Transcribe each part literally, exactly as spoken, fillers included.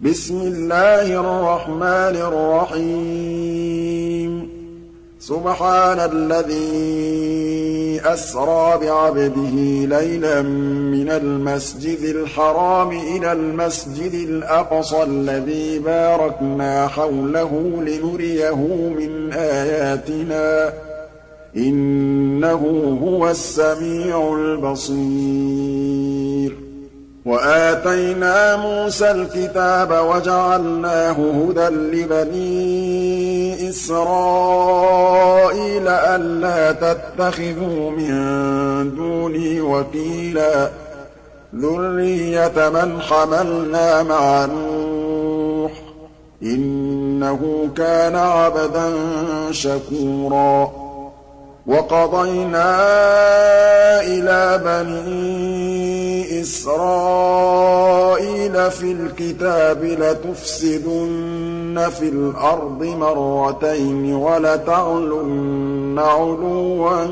بسم الله الرحمن الرحيم سبحان الذي أسرى بعبده ليلا من المسجد الحرام إلى المسجد الأقصى الذي باركنا حوله لنريه من آياتنا إنه هو السميع البصير وآتينا موسى الكتاب وجعلناه هدى لبني إسرائيل ألا تتخذوا من دوني وكيلا ذرية من حملنا مع نوح إنه كان عبدا شكورا وقضينا إلى بني إسرائيل في الكتاب لتفسدن في الأرض مرتين ولتعلن علوا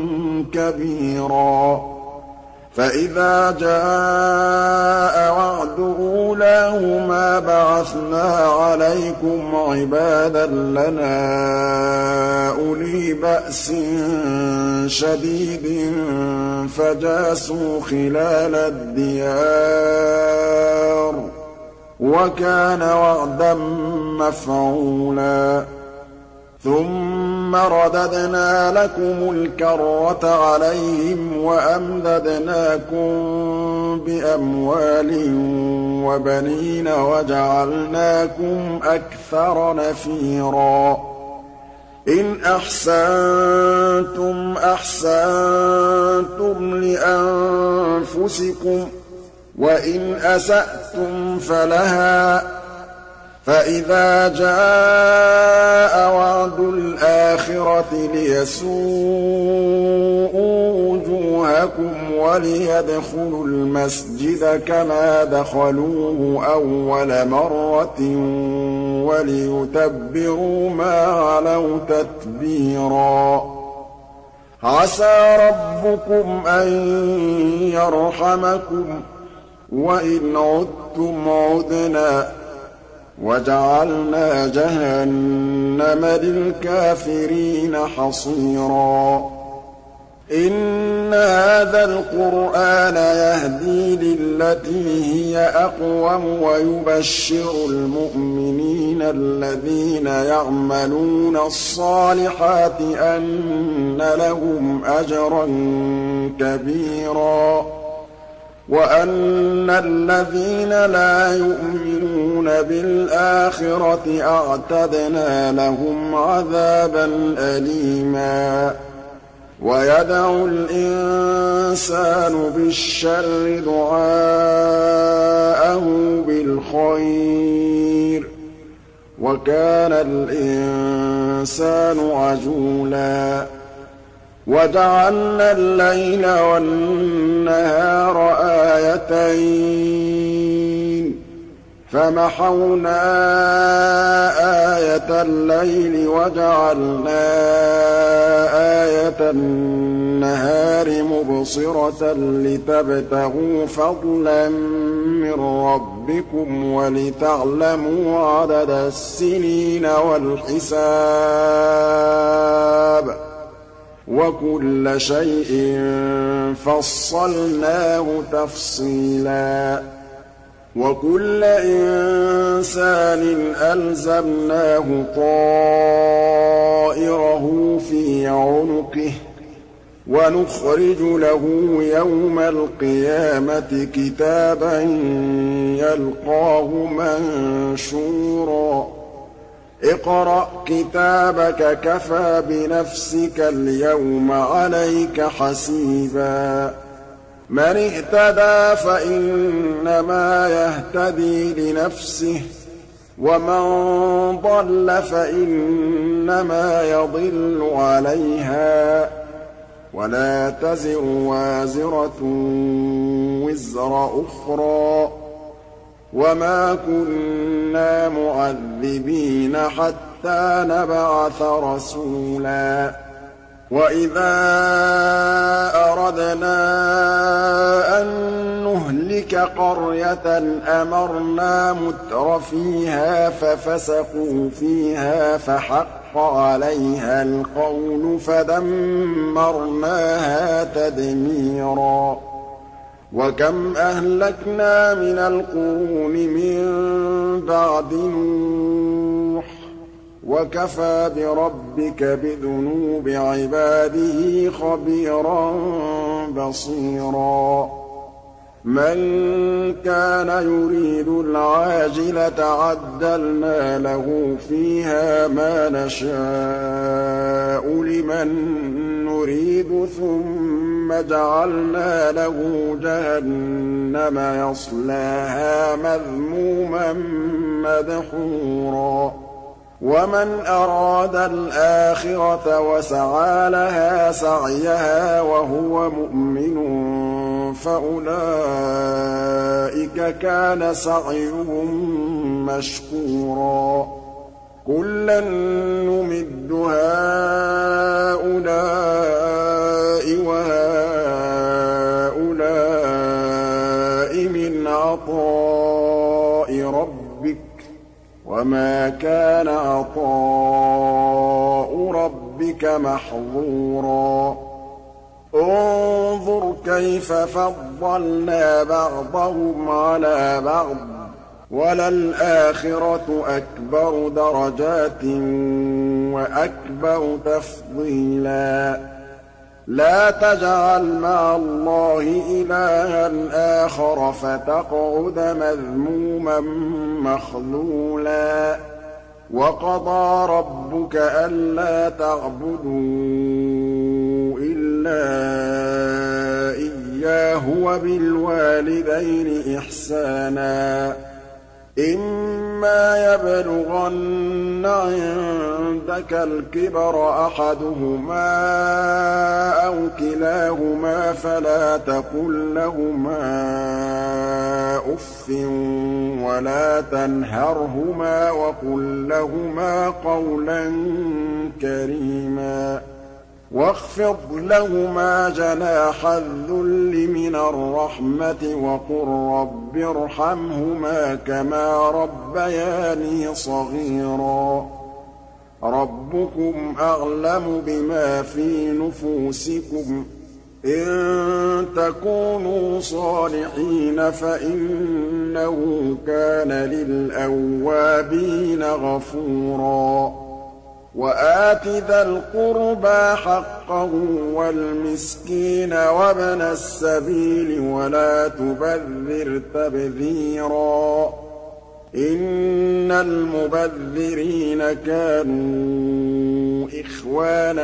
كبيرا فإذا جاء وعد أولاهما بعثنا عليكم عبادا لنا أولي بأس شديد فجاسوا خلال الديار وكان وعدا مفعولا ثم رددنا لكم الكرة عليهم وأمددناكم بأموال وبنين وجعلناكم أكثر نفيرا إن أحسنتم أحسنتم لأنفسكم وإن أسأتم فلها فإذا جاء وعد الآخرة ليسوءوا وجوهكم وليدخلوا المسجد كما دخلوه أول مرة وليتبروا ما علوا تتبيرا عسى ربكم أن يرحمكم وإن عدتم عدنا وجعلنا جهنم للكافرين حصيرا إن هذا القرآن يهدي للتي هي أقوم ويبشر المؤمنين الذين يعملون الصالحات أن لهم أجرا كبيرا وأن الذين لا يؤمنون بالآخرة أعتدنا لهم عذابا أليما ويدعو الإنسان بالشر دعاءه بالخير وكان الإنسان عجولا وجعلنا الليل والنهار آيتين فمحونا آية الليل وجعلنا آية النهار مبصرة لتبتغوا فضلا من ربكم ولتعلموا عدد السنين والحساب وكل شيء فصلناه تفصيلا وكل إنسان ألزمناه طائره في عنقه ونخرج له يوم القيامة كتابا يلقاه منشورا اقرأ كتابك كفى بنفسك اليوم عليك حسيبا من اهتدى فإنما يهتدي لنفسه ومن ضل فإنما يضل عليها ولا تزر وازرة وزر أخرى وما كنا معذبين حتى نبعث رسولا وَإِذَا أَرَدْنَا أَن نُّهْلِكَ قَرْيَةً أَمَرْنَا مُتْرَفِيهَا فَفَسَقُوا فِيهَا فَحَقَّ عَلَيْهَا الْقَوْلُ فَدَمَّرْنَاهَا تَدْمِيرًا وَكَمْ أَهْلَكْنَا مِنَ الْقُرُونِ مِن بَعْدِ نُوحٍ ۗ وَكَفَىٰ بِرَبِّكَ بِذُنُوبِ عِبَادِهِ خَبِيرًا بَصِيرًا مَن كَانَ يُرِيدُ الْعَاجِلَةَ عَجَّلْنَا لَهُ فِيهَا مَا نَشَاءُ لِمَن نُّرِيدُ ثُمَّ جَعَلْنَا لَهُ جَهَنَّمَ يَصْلَاهَا مَذْمُومًا مَّدْحُورًا وَمَنْ أَرَادَ الْآخِرَةَ وَسَعَىٰ لَهَا سَعْيَهَا وَهُوَ مُؤْمِنٌ فَأُولَٰئِكَ كَانَ سَعْيُهُم مَّشْكُورًا كُلًّا نُّمِدُّ هَٰؤُلَاءِ وَهَٰؤُلَاءِ مِنْ عَطَاءِ رَبِّكَ ۚ وَمَا كَانَ عَطَاءُ رَبِّكَ مَحْظُورًا انظُرْ كَيْفَ فَضَّلْنَا بَعْضَهُمْ عَلَىٰ بَعْضٍ ۚ وَلَلْآخِرَةُ أَكْبَرُ دَرَجَاتٍ وَأَكْبَرُ تَفْضِيلًا لَا تَجْعَلْ مَعَ اللَّهِ إِلَٰهًا آخَرَ فَتَقْعُدَ مَذْمُومًا مَّخْذُولًا وَقَضَىٰ رَبُّكَ أَلَّا تَعْبُدُوا إِلَّا إِيَّاهُ وَبِالْوَالِدَيْنِ إِحْسَانًا ۚ إِمَّا يَبْلُغَنَّ عِندَكَ الْكِبَرَ أَحَدُهُمَا أَوْ كِلَاهُمَا فَلَا تَقُل لَّهُمَا أُفٍّ وَلَا تَنْهَرْهُمَا وَقُل لَّهُمَا قَوْلًا كَرِيمًا وَاخْفِضْ لَهُمَا جَنَاحَ الذُّلِّ مِنَ الرَّحْمَةِ وَقُل رَّبِّ ارْحَمْهُمَا كَمَا رَبَّيَانِي صَغِيرًا رَّبُّكُمْ أَعْلَمُ بِمَا فِي نُفُوسِكُمْ ۚ إِن تَكُونُوا صَالِحِينَ فَإِنَّهُ كَانَ لِلْأَوَّابِينَ غَفُورًا وَآتِ ذَا الْقُرْبَىٰ حَقَّهُ وَالْمِسْكِينَ وَابْنَ السَّبِيلِ وَلَا تُبَذِّرْ تَبْذِيرًا إِنَّ الْمُبَذِّرِينَ كَانُوا إِخْوَانَ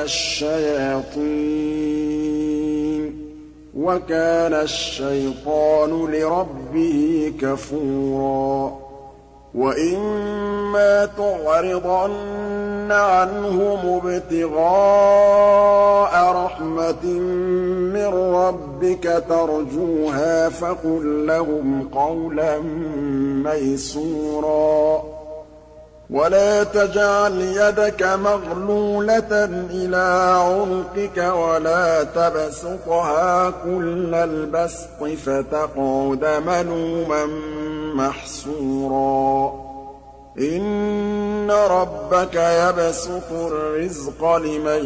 الشَّيَاطِينِ وَكَانَ الشَّيْطَانُ لِرَبِّهِ كَفُورًا وَإِمَّا تُعْرِضَنَّ عَنْهُمُ ابْتِغَاءَ رَحْمَةٍ مِّن رَّبِّكَ تَرْجُوهَا فَقُل لَّهُمْ قَوْلًا مَّيْسُورًا وَلَا تَجْعَلْ يَدَكَ مَغْلُولَةً إِلَىٰ عُنُقِكَ وَلَا تَبْسُطْهَا كُلَّ الْبَسْطِ فَتَقْعُدَ مَلُومًا مَّحْسُورًا إِنَّ رَبَّكَ يَبْسُطُ الرِّزْقَ لِمَن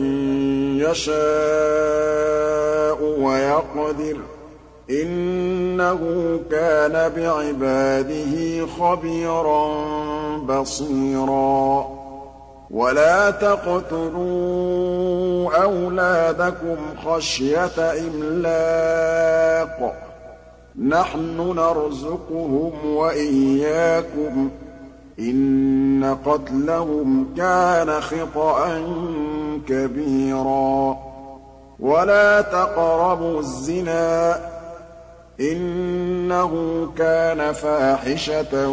يَشَاءُ وَيَقْدِرُ ۚ إِنَّهُ كَانَ بِعِبَادِهِ خَبِيرًا بَصِيرًا وَلَا تَقْتُلُوا أَوْلَادَكُمْ خَشْيَةَ إِمْلَاقٍ ۖ نَّحْنُ نَرْزُقُهُمْ وَإِيَّاكُمْ ۚ إِنَّ قَتْلَهُمْ كَانَ خِطْئًا كَبِيرًا وَلَا تَقْرَبُوا الزِّنَا ۖ إِنَّهُ كَانَ فَاحِشَةً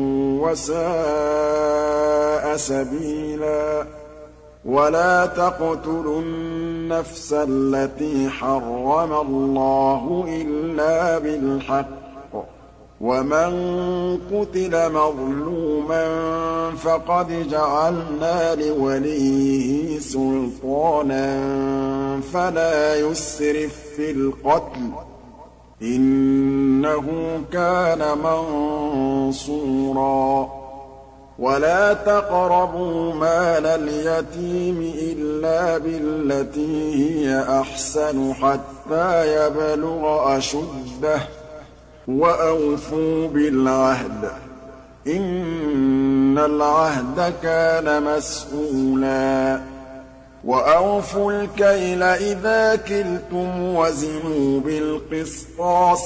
وَسَاءَ سَبِيلًا وَلَا تَقْتُلُوا النَّفْسَ الَّتِي حَرَّمَ اللَّهُ إِلَّا بِالْحَقِّ ۚ وَمَن قُتِلَ مَظْلُومًا فَقَدْ جَعَلْنَا لِوَلِيِّهِ سُلْطَانًا فَلَا يُسْرِف فِّي الْقَتْلِ ۖ إِنَّهُ كَانَ مَنصُورًا وَلَا تَقْرَبُوا مَالَ الْيَتِيمِ إِلَّا بِالَّتِي هِيَ أَحْسَنُ حَتَّىٰ يَبْلُغَ أَشُدَّهُ ۖ وَأَوْفُوا بِالْعَهْدِ ۖ إِنَّ الْعَهْدَ كَانَ مَسْئُولًا وَأَوْفُوا الْكَيْلَ إِذَا كِلْتُمْ وَزِنُوا بِالْقِسْطَاسِ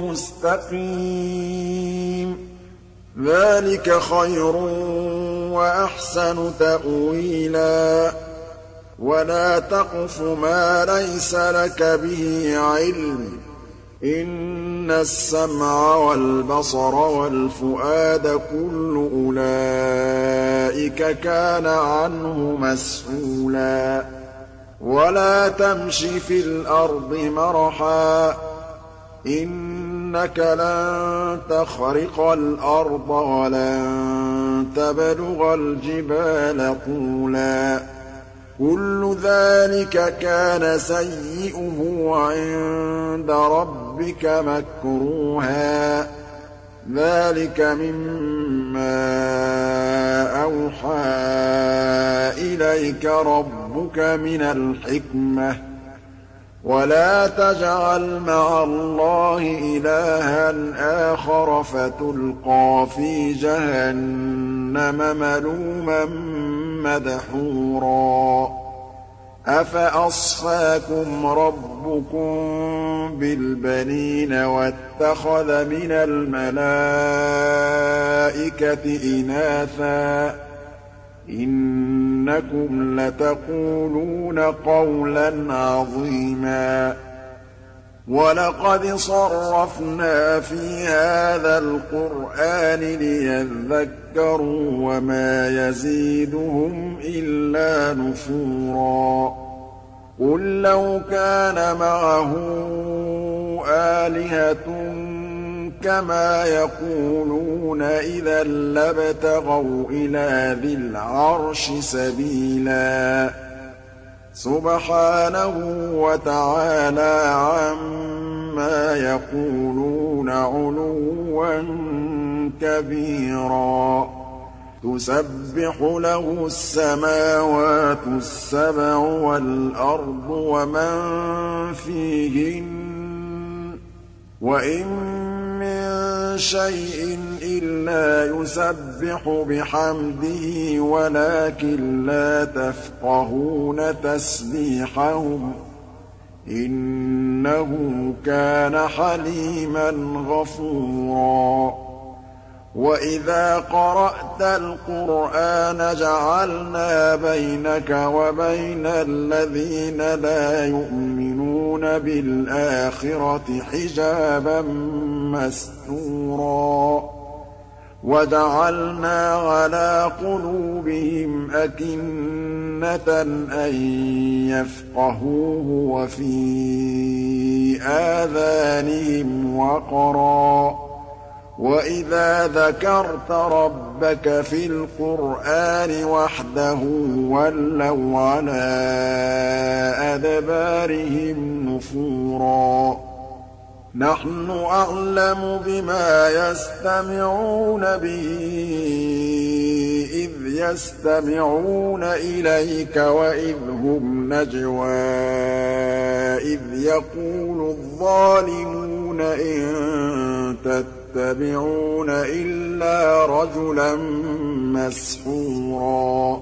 الْمُسْتَقِيمِ ذَٰلِكَ خَيْرٌ وَأَحْسَنُ تَأْوِيلًا وَلَا تَقْفُ مَا لَيْسَ لَكَ بِهِ عِلْمٌ ۚ إِنَّ السَّمْعَ وَالْبَصَرَ وَالْفُؤَادَ كُلُّ أُولَٰئِكَ كَانَ عَنْهُ مَسْئُولًا وَلَا تَمْشِ فِي الْأَرْضِ مَرَحًا ۖ إِنَّكَ لَن تَخْرِقَ الْأَرْضَ وَلَن تَبْلُغَ الْجِبَالَ طُولًا كُلُّ ذَٰلِكَ كَانَ سَيِّئُهُ عِندَ رَبِّكَ مَكْرُوهًا ۗ ذَٰلِكَ مِمَّا أَوْحَىٰ إِلَيْكَ رَبُّكَ مِنَ الْحِكْمَةِ ۗ وَلَا تَجْعَلْ مَعَ اللَّهِ إِلَٰهًا آخَرَ فَتُلْقَىٰ فِي جَهَنَّمَ مَلُومًا مَّدْحُورًا أَفَأَصْفَاكُمْ رَبُّكُم بِالْبَنِينَ وَاتَّخَذَ مِنَ الْمَلَائِكَةِ إِنَاثًا ۚ إِنَّكُمْ لَتَقُولُونَ قَوْلًا عَظِيمًا وَلَقَدْ صَرَّفْنَا فِي هَٰذَا الْقُرْآنِ لِيَذَّكَّرُوا وَمَا يَزِيدُهُمْ إِلَّا نُفُورًا قُل لَّوْ كَانَ مَعَهُ آلِهَةٌ كَمَا يَقُولُونَ إِذًا لَّابْتَغَوْا إِلَىٰ ذِي الْعَرْشِ سَبِيلًا سُبْحَانَهُ وَتَعَالَىٰ عَمَّا يَقُولُونَ عُلُوًّا كَبِيرًا تُسَبِّحُ لَهُ السَّمَاوَاتُ السَّبْعُ وَالْأَرْضُ وَمَن فِيهِنَّ ۚ وَإِن مِّن شَيْءٍ إِلَّا يُسَبِّحُ بِحَمْدِهِ وَلَٰكِن لَّا تَفْقَهُونَ تَسْبِيحَهُمْ ۗ إِنَّهُ كَانَ حَلِيمًا غَفُورًا وَإِذَا قَرَأْتَ الْقُرْآنَ جَعَلْنَا بَيْنَكَ وَبَيْنَ الَّذِينَ لَا يُؤْمِنُونَ بِالْآخِرَةِ حِجَابًا مَّسْتُورًا وَجَعَلْنَا عَلَىٰ قُلُوبِهِمْ أَكِنَّةً أَن يَفْقَهُوهُ وَفِي آذَانِهِمْ وَقْرًا ۚ وَإِذَا ذَكَرْتَ رَبَّكَ فِي الْقُرْآنِ وَحْدَهُ وَلَّوْا عَلَىٰ أَدْبَارِهِمْ نُفُورًا نَّحْنُ أَعْلَمُ بِمَا يَسْتَمِعُونَ بِهِ إِذْ يَسْتَمِعُونَ إِلَيْكَ وَإِذْ هُمْ نَجْوَىٰ إِذْ يَقُولُ الظَّالِمُونَ إِن تَتَّبِعُونَ إِلَّا رَجُلًا مَّسْحُورًا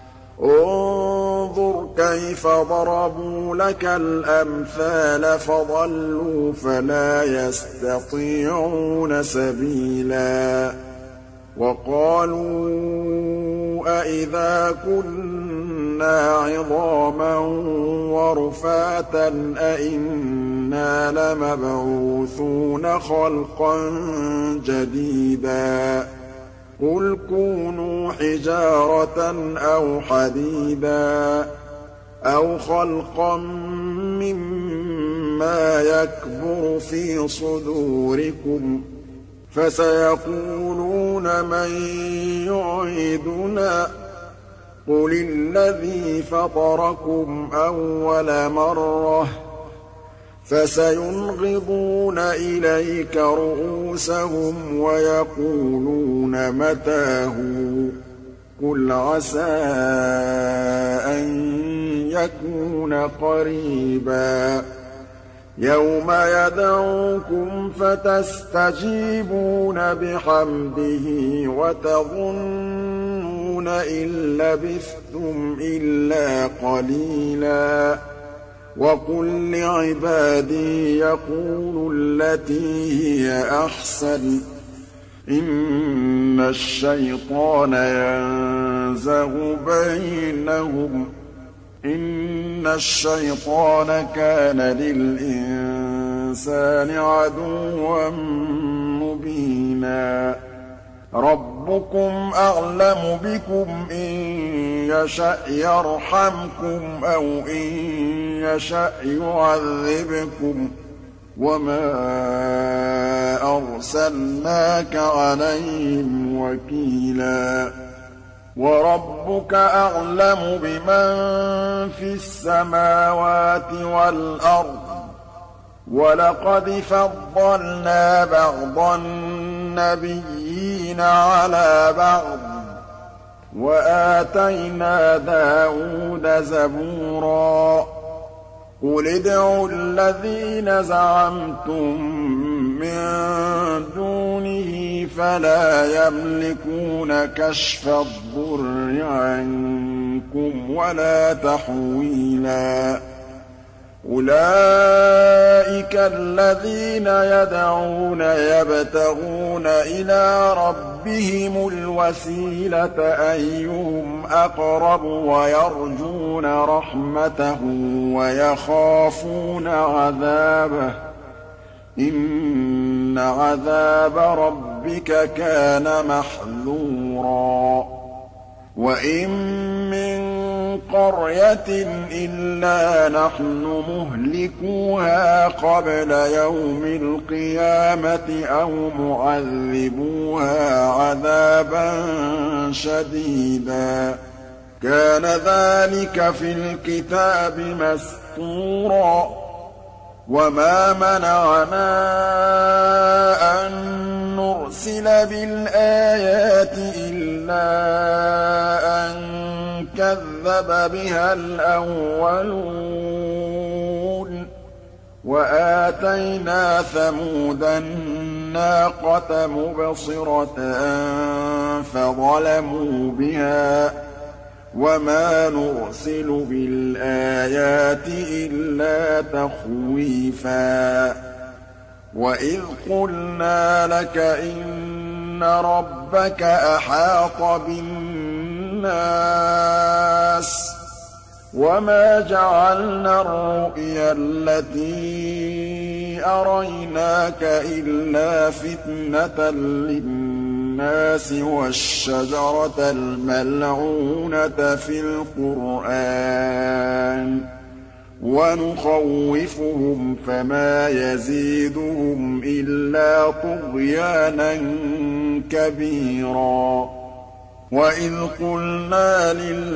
انظُرْ كَيْفَ ضَرَبُوا لَكَ الْأَمْثَالَ فَضَلُّوا فَلَا يَسْتَطِيعُونَ سَبِيلًا وَقَالُوا أَإِذَا كُنَّا عِظَامًا وَرُفَاتًا أَإِنَّا لَمَبْعُوثُونَ خَلْقًا جَدِيدًا قُلْ كُونُوا حِجَارَةً أَوْ حَدِيدًا أَوْ خَلْقًا مِّمَّا يَكْبُرُ فِي صُدُورِكُمْ فسيقولون من يعيدنا قل الذي فطركم أول مرة فسينغضون إليك رؤوسهم ويقولون متى هو قل عسى أن يكون قريبا يوم يدعوكم فتستجيبون بحمده وتظنون إن لبثتم إلا قليلا وقل لعبادي يقولوا التي هي أحسن إن الشيطان ينزغ بينهم إن الشيطان كان للإنسان عدوا مبينا ربكم أعلم بكم إن يشأ يرحمكم أو إن يشأ يعذبكم وما أرسلناك عليهم وكيلا وربك أعلم بمن في السماوات والأرض ولقد فضلنا بعض النبيين على بعض وآتينا داود زبورا قل ادعوا الذين زعمتم من دونه فلا يملكون كشف الضر عنكم ولا تحويلا أولئك الذين يدعون يبتغون إلى ربهم الوسيلة أيهم أقرب ويرجون رحمته ويخافون عذابه إن عذاب ربك كان محذورا وإن من قرية إلا نحن مهلكوها قبل يوم القيامة أو معذبوها عذابا شديدا كان ذلك في الكتاب مسطورا وما منعنا أن نرسل بالآيات إلا أن كذب بها الأولون وآتينا ثمود الناقة مبصرة فظلموا بها وما نرسل بالآيات إلا تخويفا وإذ قلنا لك إن ربك أحاط بالناس وما جعلنا الرؤيا التي أريناك إلا فتنة للناس والشجرة الملعونة في القرآن ونخوفهم فما يزيدهم إلا طغيانا كبيرا وإذ قلنا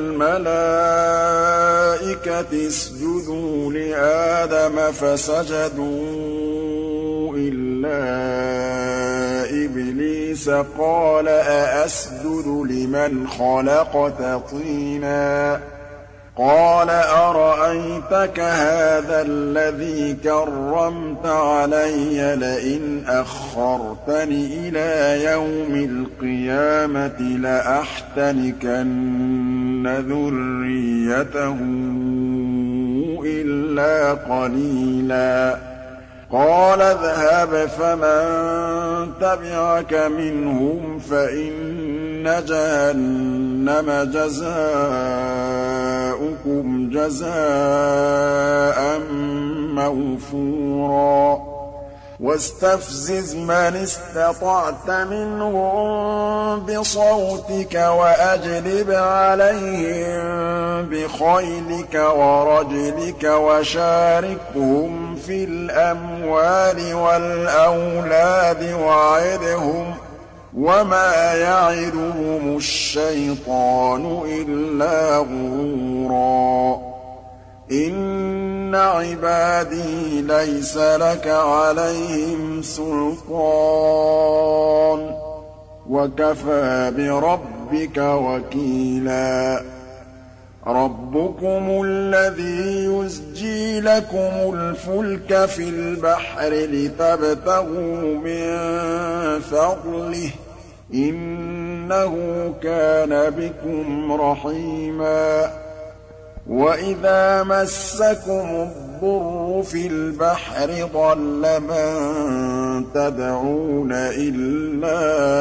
للملائكة اسجدوا لآدم فسجدوا إلا إبليس قال أأسجد لمن خلقت طينا قال أرأيتك هذا الذي كرمت علي لئن أخرتني إلى يوم القيامة لأحتنكن ذريته إلا قليلا قال اذهب فمن تبعك منهم فإن جهنم جزاؤكم جزاء موفورا واستفزز من استطعت منهم بصوتك وأجلب عليهم بخيلك ورجلك وشاركهم في الأموال والأولاد وعدهم وما يعدهم الشيطان إلا غرورا إن عبادي ليس لك عليهم سلطان وكفى بربك وكيلا ربكم الذي يزجي لكم الفلك في البحر لتبتغوا من فضله إنه كان بكم رحيما وإذا مسكم الضر في البحر ضل من تدعون إلا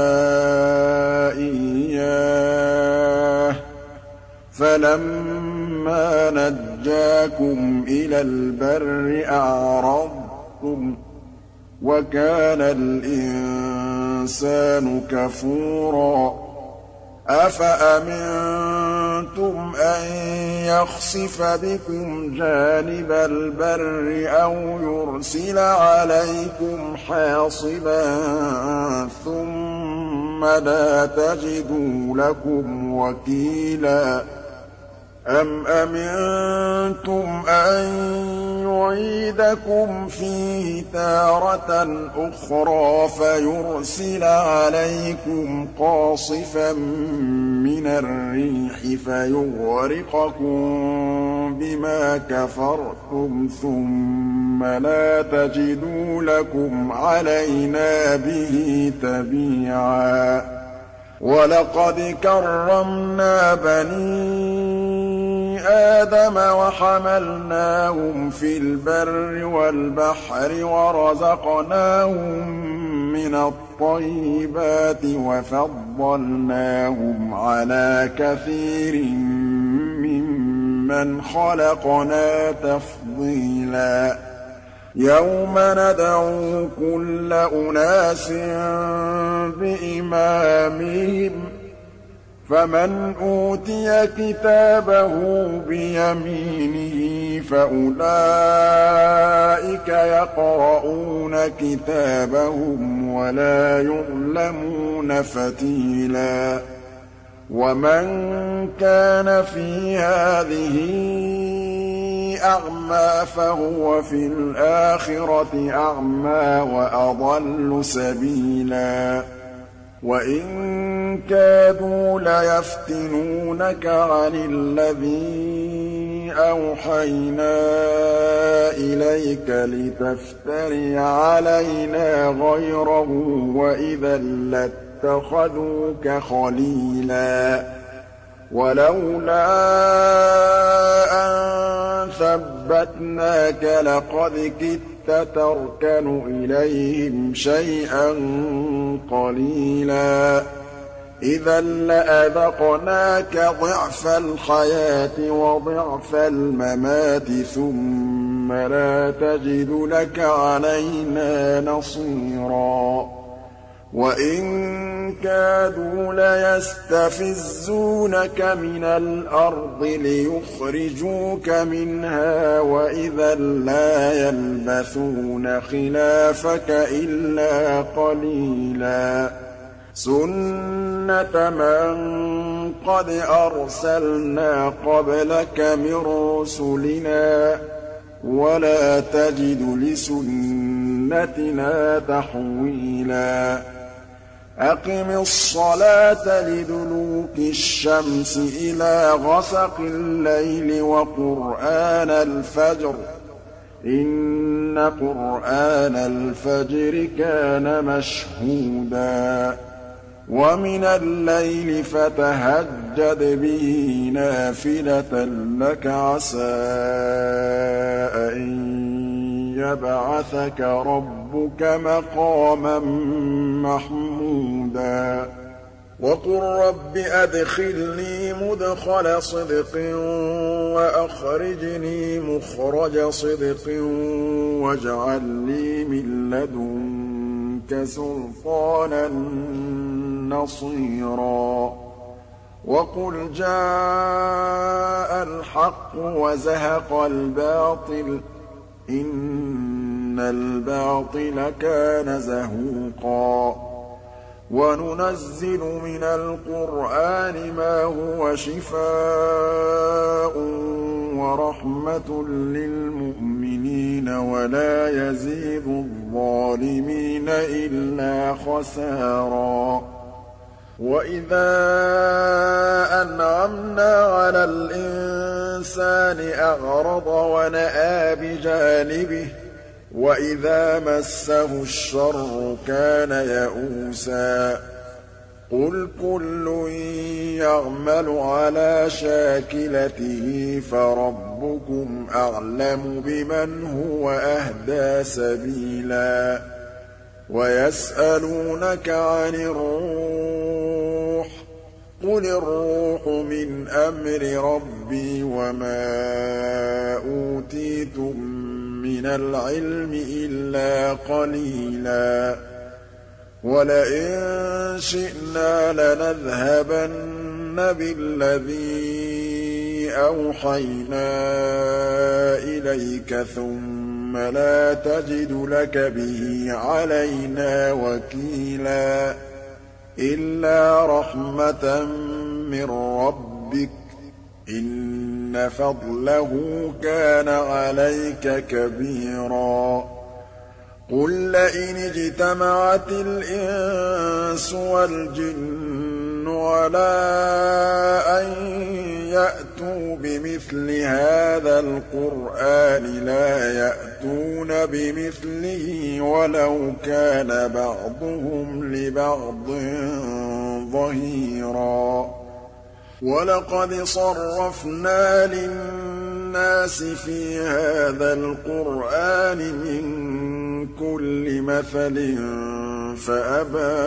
إياه فلما نجاكم إلى البر أعرضتم وكان الإنسان كفورا أفأمنتم أن يخسف بكم جانب البر أو يرسل عليكم حاصبا ثم لا تجدوا لكم وكيلا أم أمنتم أن يعيدكم فيه تارة أخرى فيرسل عليكم قاصفا من الريح فيغرقكم بما كفرتم ثم لا تجدوا لكم علينا به تبيعا ولقد كرمنا بني آدم وحملناهم في البر والبحر ورزقناهم من الطيبات وفضلناهم على كثير ممن خلقنا تفضيلا يوم ندعو كل أناس بإمامهم فمن أوتي كتابه بيمينه فأولئك يقرؤون كتابهم ولا يظلمون فتيلا ومن كان في هذه أعمى فهو في الآخرة أعمى وأضل سبيلا وإن كادوا ليفتنونك عن الذي أوحينا إليك لتفتري علينا غيره وإذا لاتخذوك خليلا ولولا أن ثبتناك لقد كدت تركن إليهم شيئا قليلا إذا لأذقناك ضعف الحياة وضعف الممات ثم لا تجد لك علينا نصيرا وإن كادوا ليستفزونك من الأرض ليخرجوك منها وإذا لا يلبثون خلافك إلا قليلا سنة من قد أرسلنا قبلك من رسلنا ولا تجد لسنتنا تحويلا أقم الصلاة لدلوك الشمس إلى غسق الليل وقرآن الفجر إن قرآن الفجر كان مشهودا ومن الليل فتهجد به نافلة لك عسى أن يبعثك ربك مقاما محمودا وقل رب أدخلني مدخل صدق وأخرجني مخرج صدق واجعل لي من لدنك سلطانا نصيرا وقل جاء الحق وزهق الباطل إن الباطل كان زهوقا وننزل من القرآن ما هو شفاء ورحمة للمؤمنين ولا يزيد الظالمين إلا خسارا وإذا أنعمنا على الإنسان أعرض ونأى بجانبه وإذا مسه الشر كان يئوسا قل كل يعمل على شاكلته فربكم أعلم بمن هو أهدى سبيلا ويسألونك عن الروح قل الروح من أمر ربي وما أوتيتم من العلم إلا قليلا ولئن شئنا لنذهبن بالذي أوحينا إليك ثم لا تجد لك به علينا وكيلا إلا رحمة من ربك إن فضله كان عليك كبيرا قل لئن اجتمعت الإنس والجن على أن يأتوا بمثل هذا القرآن لا يأتون بمثله ولو كان بعضهم لبعض ظهيرا ولقد صرفنا للناس في هذا القرآن من كل مثل فأبى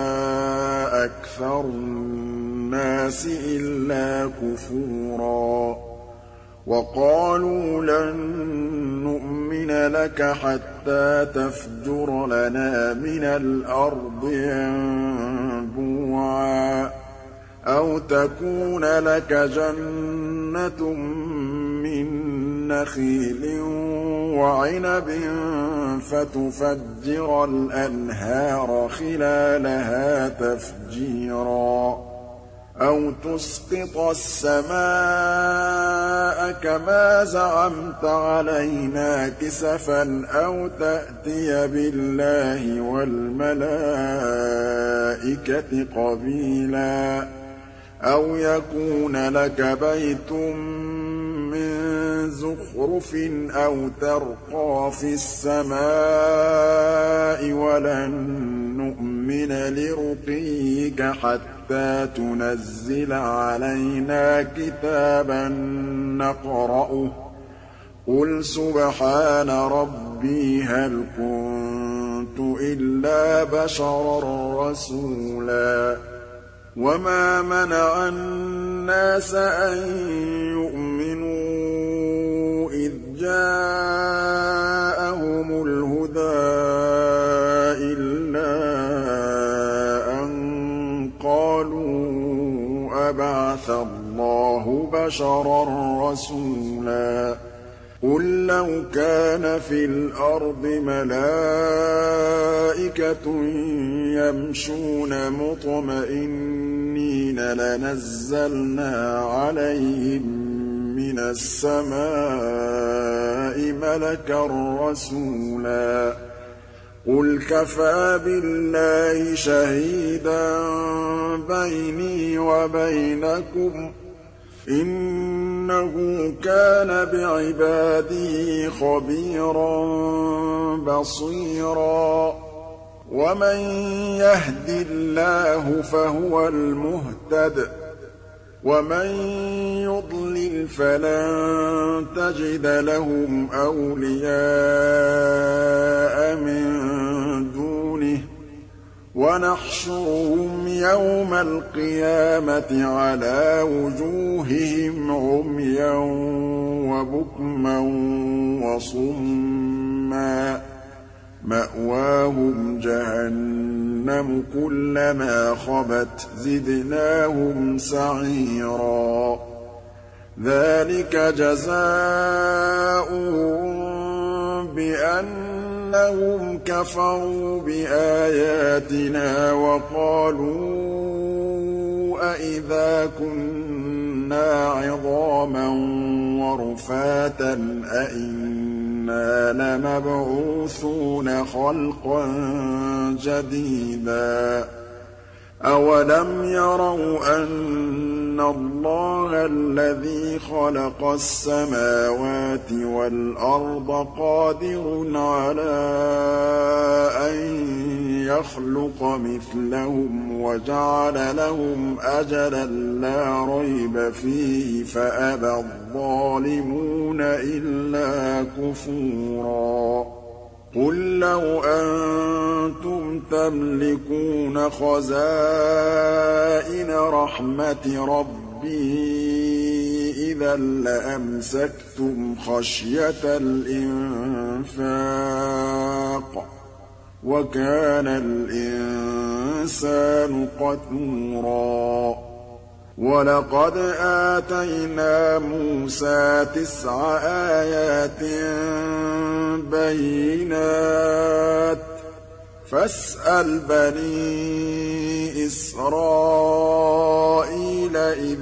أكثر الناس إلا كفورا وقالوا لن نؤمن لك حتى تفجر لنا من الأرض ينبوعا أو تكون لك جنة من نخيل وعنب فتفجر الأنهار خلالها تفجيرا أو تسقط السماء كما زعمت علينا كسفا أو تأتي بالله والملائكة قبيلا أو يكون لك بيت من زخرف أو ترقى في السماء ولن نؤمن لرقيك حتى تنزل علينا كتابا نقرأه قل سبحان ربي هل كنت إلا بشرا رسولا وما منع الناس أن يؤمنوا إذ جاءهم الهدى إلا أن قالوا أبعث الله بشرا رسولا قل لو كان في الأرض ملائكة يمشون مطمئنين لنزلنا عليهم من السماء ملكا رسولا قل كفى بالله شهيدا بيني وبينكم إنه كان بعباده خبيرا بصيرا ومن يهد الله فهو المهتد ومن يضلل فلن تجد لهم أولياء من دونه وَنَحْشُرُهُمْ يَوْمَ الْقِيَامَةِ عَلَىٰ وُجُوهِهِمْ عُمْيًا وَبُكْمًا وَصُمًّا ۖ مَّأْوَاهُمْ جَهَنَّمُ كُلَّمَا خَبَتْ زِدْنَاهُمْ سَعِيرًا ذَٰلِكَ جَزَاؤُهُم بِأَنَّهُمْ كَفَرُوا بِآيَاتِنَا وَقَالُوا أَإِذَا كُنَّا عِظَامًا وَرُفَاتًا أَإِنَّا لَمَبْعُوثُونَ خَلْقًا جَدِيدًا أَوَلَمْ يَرَوْا أَنَّ اللَّهَ الَّذِي خَلَقَ السَّمَاوَاتِ وَالْأَرْضَ قَادِرٌ عَلَىٰ أَن يَخْلُقَ مِثْلَهُمْ وَجَعَلَ لَهُمْ أَجَلًا لَّا رَيْبَ فِيهِ فَأَبَى الظَّالِمُونَ إِلَّا كُفُورًا قُل لَّوْ أَنتُمْ تَمْلِكُونَ خَزَائِنَ رَحْمَةِ رَبِّي إِذًا لَّأَمْسَكْتُمْ خَشْيَةَ الْإِنفَاقِ ۚ وَكَانَ الْإِنسَانُ قَتُورًا وَلَقَدْ آتَيْنَا مُوسَىٰ تِسْعَ آيَاتٍ بَيِّنَاتٍ ۖ فَاسْأَلْ بَنِي إِسْرَائِيلَ إِذْ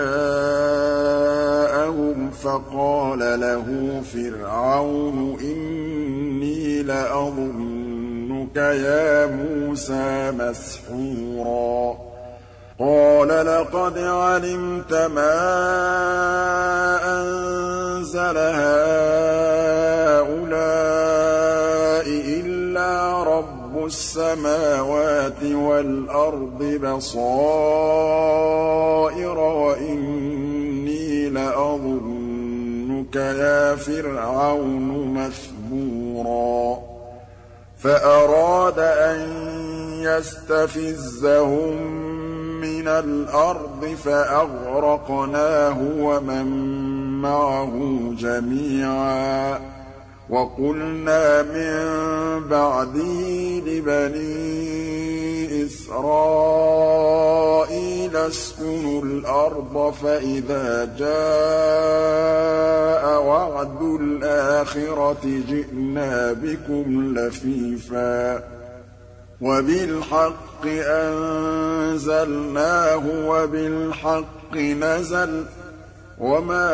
جَاءَهُمْ فَقَالَ لَهُ فِرْعَوْنُ إِنِّي لَأَظُنُّكَ يَا مُوسَىٰ مَسْحُورًا قَالَ لَقَدْ عَلِمْتَ مَا أَنزَلَ هَٰؤُلَاءِ إِلَّا رَبُّ السَّمَاوَاتِ وَالْأَرْضِ بَصَائِرَ وَإِنِّي لَأَظُنُّكَ يَا فِرْعَوْنُ مَثْبُورًا فَأَرَادَ أَن يَسْتَفِزَّهُم مِّنَ الْأَرْضِ فَأَغْرَقْنَاهُ وَمَن مَّعَهُ جَمِيعًا وَقُلْنَا مِن بَعْدِهِ لِبَنِي إِسْرَائِيلَ اسْكُنُوا الْأَرْضَ فَإِذَا جَاءَ وَعْدُ الْآخِرَةِ جِئْنَا بِكُمْ لَفِيفًا وَبِالْحَقِّ أَنزَلْنَاهُ وَبِالْحَقِّ نَزَلَ وَمَا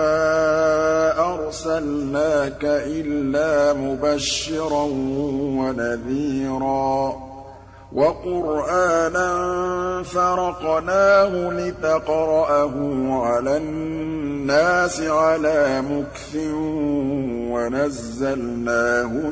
أَرْسَلْنَاكَ إِلَّا مُبَشِّرًا وَنَذِيرًا وَقُرْآنًا فَرَقْنَاهُ لِتَقْرَأَهُ عَلَى النَّاسِ عَلَىٰ مُكْثٍ وَنَزَّلْنَاهُ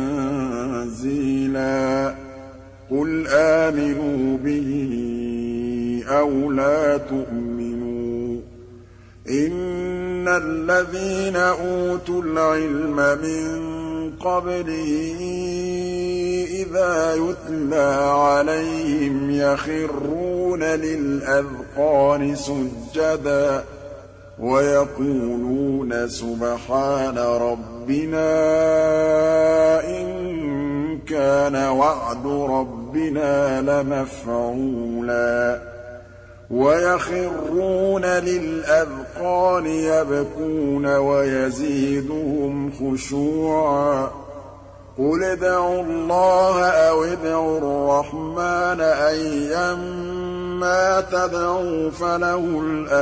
تَنزِيلًا قُلْ آمِنُوا بِهِ أَوْ لَا تُؤْمِنُوا إِنَّ الَّذِينَ أُوتُوا الْعِلْمَ مِن قَبْلِهِ إِذَا يُتْلَىٰ عَلَيْهِمْ يَخِرُّونَ لِلْأَذْقَانِ سُجَّدًا وَيَقُولُونَ سُبْحَانَ رَبِّنَا إِن كَانَ وَعْدُ رَبِّنَا لَمَفْعُولًا وَيَخِرُّونَ لِلْأَذْقَانِ يَبْكُونَ وَيَزِيدُهُمْ خُشُوعًا قُلِ ادْعُوا اللَّهَ أَوِ ادْعُوا الرَّحْمَٰنَ أَيًّا مَّا تَدْعُوا فَلَهُ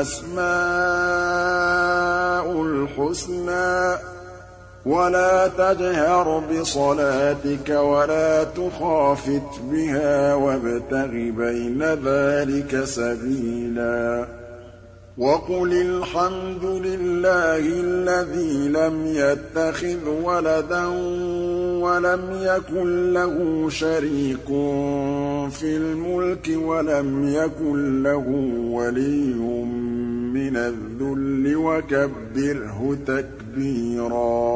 الْأَسْمَاءُ الْحُسْنَىٰ وَلَا تَجْهَرْ بِصَلَاتِكَ وَلَا تُخَافِتْ بِهَا وَابْتَغِ بَيْنَ ذَٰلِكَ سَبِيلًا وَقُلِ الْحَمْدُ لِلَّهِ الَّذِي لَمْ يَتَّخِذْ وَلَدًا وَلَمْ يَكُن لَّهُ شَرِيكٌ فِي الْمُلْكِ وَلَمْ يَكُن لَّهُ وَلِيٌّ مِّنَ الذُّلِّ وَكَبِّرْهُ تَكْبِيرًا